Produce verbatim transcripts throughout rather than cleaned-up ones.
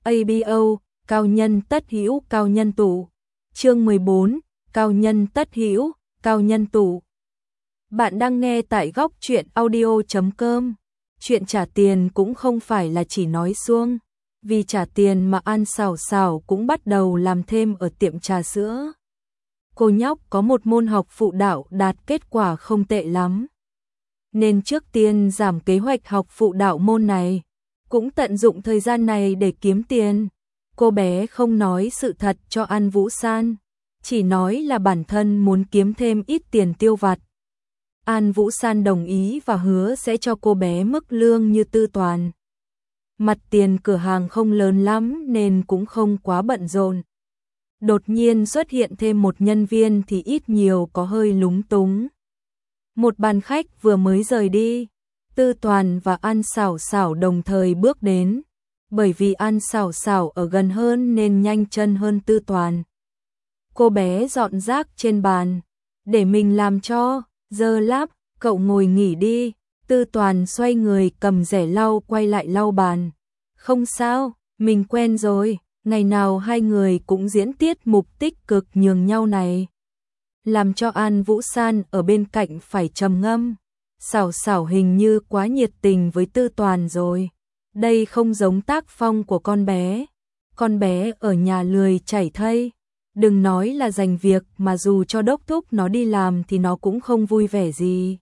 a bê o, cao nhân tất hữu, cao nhân tụ. Chương mười bốn, cao nhân tất hữu, cao nhân tụ. Bạn đang nghe tại góc truyện audio chấm com. Chuyện trả tiền cũng không phải là chỉ nói suông, vì trả tiền mà An Xảo Xảo cũng bắt đầu làm thêm ở tiệm trà sữa. Cô nhóc có một môn học phụ đạo đạt kết quả không tệ lắm, nên trước tiên giảm kế hoạch học phụ đạo môn này, cũng tận dụng thời gian này để kiếm tiền. Cô bé không nói sự thật cho An Vũ San, chỉ nói là bản thân muốn kiếm thêm ít tiền tiêu vặt. An Vũ San đồng ý và hứa sẽ cho cô bé mức lương như Tư Toàn. Mặt tiền cửa hàng không lớn lắm nên cũng không quá bận rộn. Đột nhiên xuất hiện thêm một nhân viên thì ít nhiều có hơi lúng túng. Một bàn khách vừa mới rời đi, Tư Toàn và An Xảo Xảo đồng thời bước đến. Bởi vì An Xảo Xảo ở gần hơn nên nhanh chân hơn Tư Toàn. Cô bé dọn rác trên bàn, để mình làm cho, dơ láp, cậu ngồi nghỉ đi. Tư Toàn xoay người cầm rẻ lau quay lại lau bàn. Không sao, mình quen rồi, ngày nào hai người cũng diễn tiết mục tích cực nhường nhau này. Làm cho An Vũ San ở bên cạnh phải trầm ngâm. Xảo Xảo hình như quá nhiệt tình với Tư Toàn rồi. Đây không giống tác phong của con bé. Con bé ở nhà lười chảy thây. Đừng nói là giành việc mà dù cho đốc thúc nó đi làm thì nó cũng không vui vẻ gì.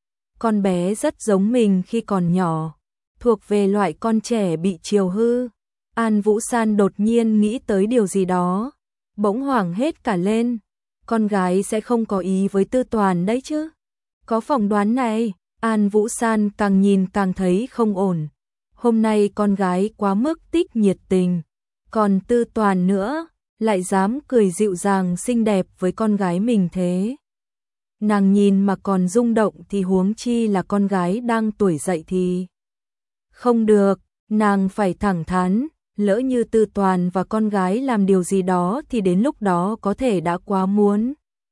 Con bé rất giống mình khi còn nhỏ, thuộc về loại con trẻ bị chiều hư. An Vũ San đột nhiên nghĩ tới điều gì đó, bỗng hoảng hết cả lên. Con gái sẽ không có ý với Tư Toàn đấy chứ? Có phỏng đoán này, An Vũ San càng nhìn càng thấy không ổn. Hôm nay con gái quá mức tích nhiệt tình, còn Tư Toàn nữa, lại dám cười dịu dàng xinh đẹp với con gái mình thế. Nàng nhìn mà còn rung động thì huống chi là con gái đang tuổi dậy thì. Không được, nàng phải thẳng thắn, lỡ như Tư Toàn và con gái làm điều gì đó thì đến lúc đó có thể đã quá muốn.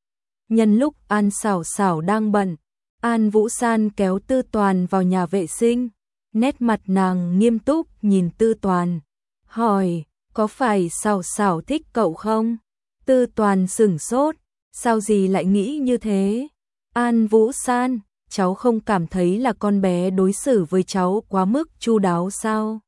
Nhân lúc An Xảo Xảo đang bận, An Vũ San kéo Tư Toàn vào nhà vệ sinh. Nét mặt nàng nghiêm túc nhìn Tư Toàn, hỏi, có phải Xảo Xảo thích cậu không? Tư Toàn sửng sốt, sao gì lại nghĩ như thế? An Vũ San, cháu không cảm thấy là con bé đối xử với cháu quá mức chu đáo sao?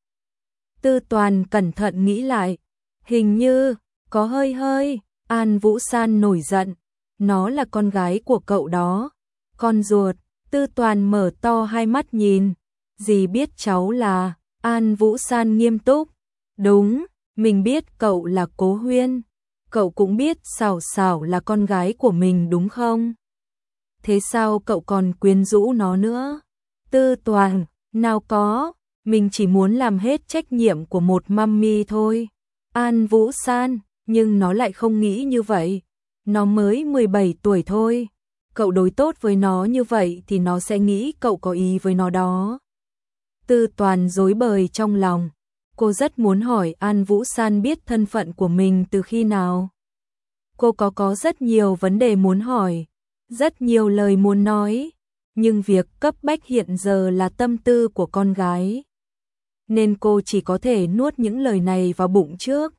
Tư Toàn cẩn thận nghĩ lại, hình như, có hơi hơi. An Vũ San nổi giận, nó là con gái của cậu đó, con ruột. Tư Toàn mở to hai mắt nhìn, dì biết cháu là. An Vũ San nghiêm túc, đúng, mình biết cậu là Cố Huyên, cậu cũng biết Xảo Xảo là con gái của mình đúng không? Thế sao cậu còn quyến rũ nó nữa? Tư Toàn, nào có, mình chỉ muốn làm hết trách nhiệm của một mummy thôi. An Vũ San, nhưng nó lại không nghĩ như vậy, nó mới mười bảy tuổi thôi. Cậu đối tốt với nó như vậy thì nó sẽ nghĩ cậu có ý với nó đó. Tư Toàn rối bời trong lòng. Cô rất muốn hỏi An Vũ San biết thân phận của mình từ khi nào. Cô có có rất nhiều vấn đề muốn hỏi, rất nhiều lời muốn nói, nhưng việc cấp bách hiện giờ là tâm tư của con gái, nên cô chỉ có thể nuốt những lời này vào bụng trước.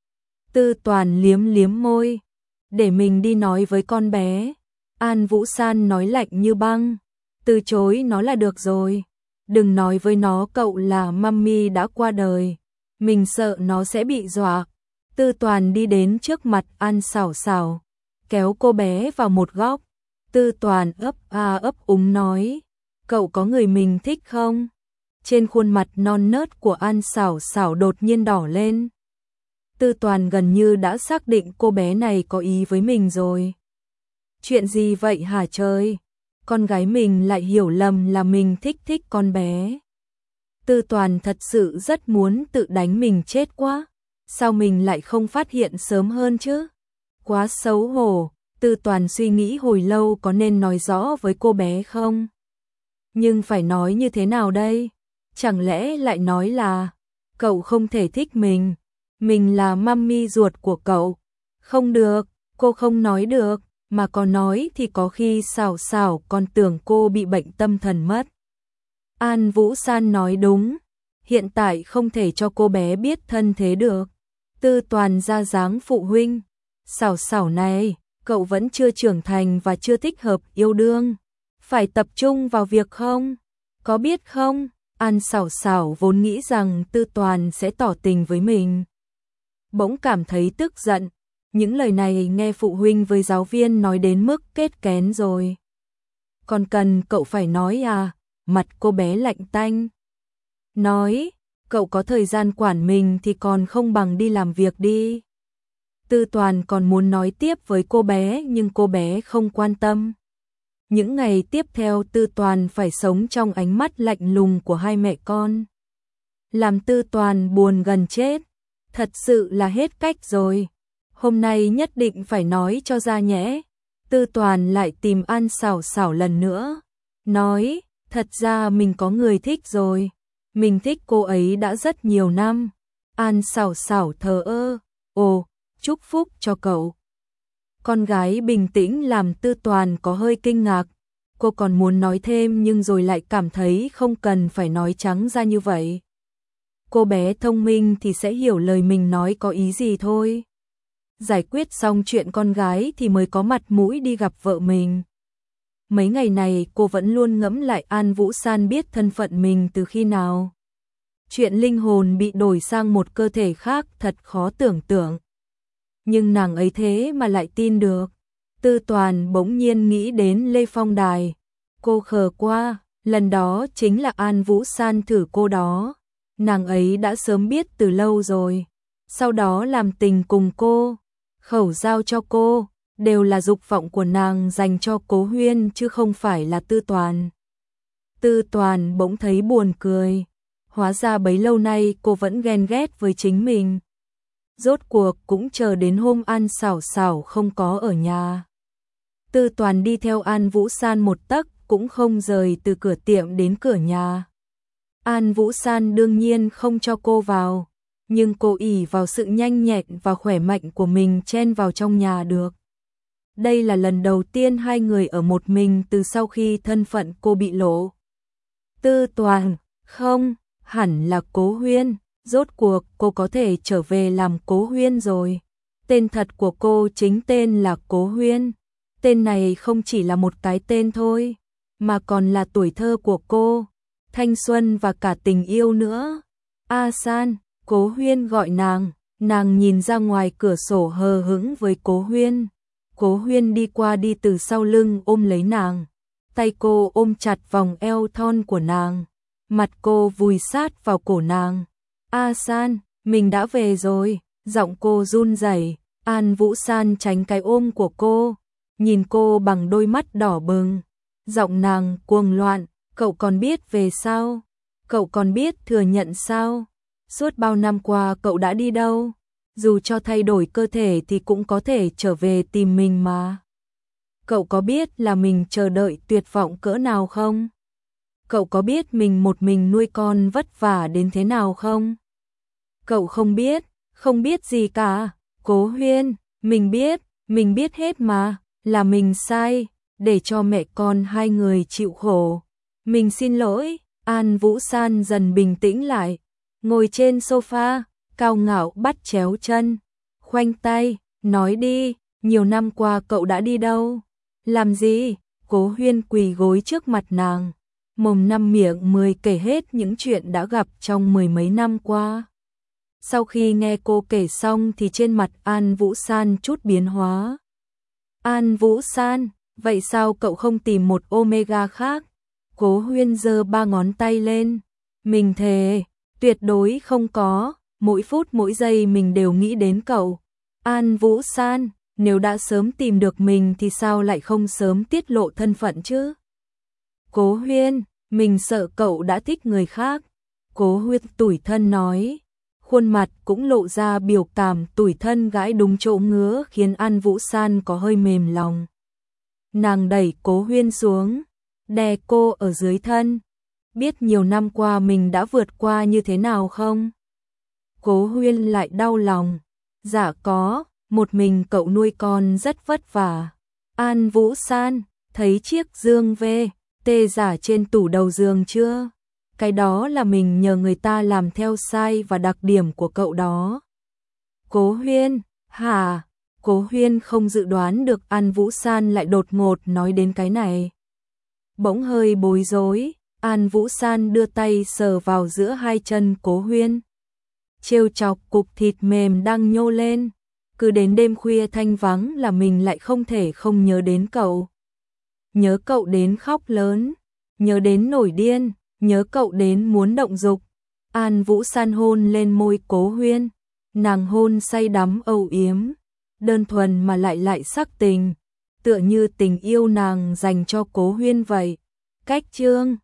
Tư Toàn liếm liếm môi, để mình đi nói với con bé. An Vũ San nói lạnh như băng, từ chối nó là được rồi. Đừng nói với nó cậu là mummy đã qua đời, mình sợ nó sẽ bị dọa. Tư Toàn đi đến trước mặt An Xảo Xảo, kéo cô bé vào một góc. Tư Toàn ấp a ấp úng nói, cậu có người mình thích không? Trên khuôn mặt non nớt của An Xảo Xảo đột nhiên đỏ lên. Tư Toàn gần như đã xác định cô bé này có ý với mình rồi. Chuyện gì vậy hả trời? Con gái mình lại hiểu lầm là mình thích thích con bé. Tư Toàn thật sự rất muốn tự đánh mình chết quá. Sao mình lại không phát hiện sớm hơn chứ? Quá xấu hổ. Tư Toàn suy nghĩ hồi lâu có nên nói rõ với cô bé không? Nhưng phải nói như thế nào đây? Chẳng lẽ lại nói là cậu không thể thích mình, mình là mummy ruột của cậu? Không được, cô không nói được, mà có nói thì có khi Xảo Xảo còn tưởng cô bị bệnh tâm thần mất. An Vũ San nói đúng, hiện tại không thể cho cô bé biết thân thế được. Tư Toàn ra dáng phụ huynh. Xảo xảo này, cậu vẫn chưa trưởng thành và chưa thích hợp yêu đương. Phải tập trung vào việc không? Có biết không? An xảo xảo vốn nghĩ rằng Tư Toàn sẽ tỏ tình với mình. Bỗng cảm thấy tức giận. Những lời này nghe phụ huynh với giáo viên nói đến mức kết kén rồi. Còn cần cậu phải nói à? Mặt cô bé lạnh tanh. Nói, cậu có thời gian quản mình thì còn không bằng đi làm việc đi. Tư Toàn còn muốn nói tiếp với cô bé nhưng cô bé không quan tâm. Những ngày tiếp theo Tư Toàn phải sống trong ánh mắt lạnh lùng của hai mẹ con. Làm Tư Toàn buồn gần chết. Thật sự là hết cách rồi. Hôm nay nhất định phải nói cho ra nhẽ. Tư Toàn lại tìm An xảo xảo lần nữa. Nói, thật ra mình có người thích rồi. Mình thích cô ấy đã rất nhiều năm. An xảo xảo thờ ơ. Ồ, chúc phúc cho cậu. Con gái bình tĩnh làm Tư Toàn có hơi kinh ngạc. Cô còn muốn nói thêm nhưng rồi lại cảm thấy không cần phải nói trắng ra như vậy. Cô bé thông minh thì sẽ hiểu lời mình nói có ý gì thôi. Giải quyết xong chuyện con gái thì mới có mặt mũi đi gặp vợ mình. Mấy ngày này cô vẫn luôn ngẫm lại An Vũ San biết thân phận mình từ khi nào. Chuyện linh hồn bị đổi sang một cơ thể khác thật khó tưởng tượng. Nhưng nàng ấy thế mà lại tin được. Tư Toàn bỗng nhiên nghĩ đến Lê Phong Đài. Cô khờ qua, lần đó chính là An Vũ San thử cô đó. Nàng ấy đã sớm biết từ lâu rồi. Sau đó làm tình cùng cô, khẩu giao cho cô, đều là dục vọng của nàng dành cho Cố Huyên chứ không phải là Tư Toàn. Tư Toàn bỗng thấy buồn cười. Hóa ra bấy lâu nay cô vẫn ghen ghét với chính mình. Rốt cuộc cũng chờ đến hôm An xảo xảo không có ở nhà. Tư Toàn đi theo An Vũ San một tấc cũng không rời từ cửa tiệm đến cửa nhà. An Vũ San đương nhiên không cho cô vào, nhưng cô ỷ vào sự nhanh nhẹn và khỏe mạnh của mình chen vào trong nhà được. Đây là lần đầu tiên hai người ở một mình từ sau khi thân phận cô bị lộ. Tư Toàn, không, hẳn là Cố Huyên, rốt cuộc cô có thể trở về làm Cố Huyên rồi. Tên thật của cô chính tên là Cố Huyên. Tên này không chỉ là một cái tên thôi, mà còn là tuổi thơ của cô, thanh xuân và cả tình yêu nữa. A San, Cố Huyên gọi nàng, nàng nhìn ra ngoài cửa sổ hờ hững với Cố Huyên. Cố Huyên đi qua đi từ sau lưng ôm lấy nàng, tay cô ôm chặt vòng eo thon của nàng, mặt cô vùi sát vào cổ nàng. A San, mình đã về rồi, giọng cô run rẩy. An Vũ San tránh cái ôm của cô, nhìn cô bằng đôi mắt đỏ bừng, giọng nàng cuồng loạn, cậu còn biết về sao? Cậu còn biết thừa nhận sao? Suốt bao năm qua cậu đã đi đâu? Dù cho thay đổi cơ thể thì cũng có thể trở về tìm mình mà. Cậu có biết là mình chờ đợi tuyệt vọng cỡ nào không? Cậu có biết mình một mình nuôi con vất vả đến thế nào không? Cậu không biết, không biết gì cả. Cố Huyên, mình biết, mình biết hết mà, là mình sai, để cho mẹ con hai người chịu khổ. Mình xin lỗi. An Vũ San dần bình tĩnh lại, ngồi trên sofa, cao ngạo bắt chéo chân, khoanh tay, nói đi, nhiều năm qua cậu đã đi đâu? Làm gì? Cố Huyên quỳ gối trước mặt nàng, mồm năm miệng mười kể hết những chuyện đã gặp trong mười mấy năm qua. Sau khi nghe cô kể xong thì trên mặt An Vũ San chút biến hóa. An Vũ San, vậy sao cậu không tìm một Omega khác? Cố Huyên giơ ba ngón tay lên. Mình thề, tuyệt đối không có, mỗi phút mỗi giây mình đều nghĩ đến cậu. An Vũ San, nếu đã sớm tìm được mình thì sao lại không sớm tiết lộ thân phận chứ? Cố Huyên, mình sợ cậu đã thích người khác. Cố Huyên tủi thân nói, khuôn mặt cũng lộ ra biểu cảm tủi thân gãi đúng chỗ ngứa khiến An Vũ San có hơi mềm lòng. Nàng đẩy Cố Huyên xuống, đè cô ở dưới thân. Biết nhiều năm qua mình đã vượt qua như thế nào không? Cố Huyên lại đau lòng. Dạ có, một mình cậu nuôi con rất vất vả. An Vũ San, thấy chiếc dương vê tê giả trên tủ đầu giường chưa? cái đó là mình nhờ người ta làm theo sai và đặc điểm của cậu đó. Cố Huyên, hả? Cố Huyên không dự đoán được An Vũ San lại đột ngột nói đến cái này. Bỗng hơi bối rối, An Vũ San đưa tay sờ vào giữa hai chân Cố Huyên. Trêu chọc cục thịt mềm đang nhô lên. Cứ đến đêm khuya thanh vắng là mình lại không thể không nhớ đến cậu. Nhớ cậu đến khóc lớn, nhớ đến nổi điên, nhớ cậu đến muốn động dục. An Vũ San hôn lên môi Cố Huyên, nàng hôn say đắm âu yếm, đơn thuần mà lại lại sắc tình, tựa như tình yêu nàng dành cho Cố Huyên vậy. Cách chương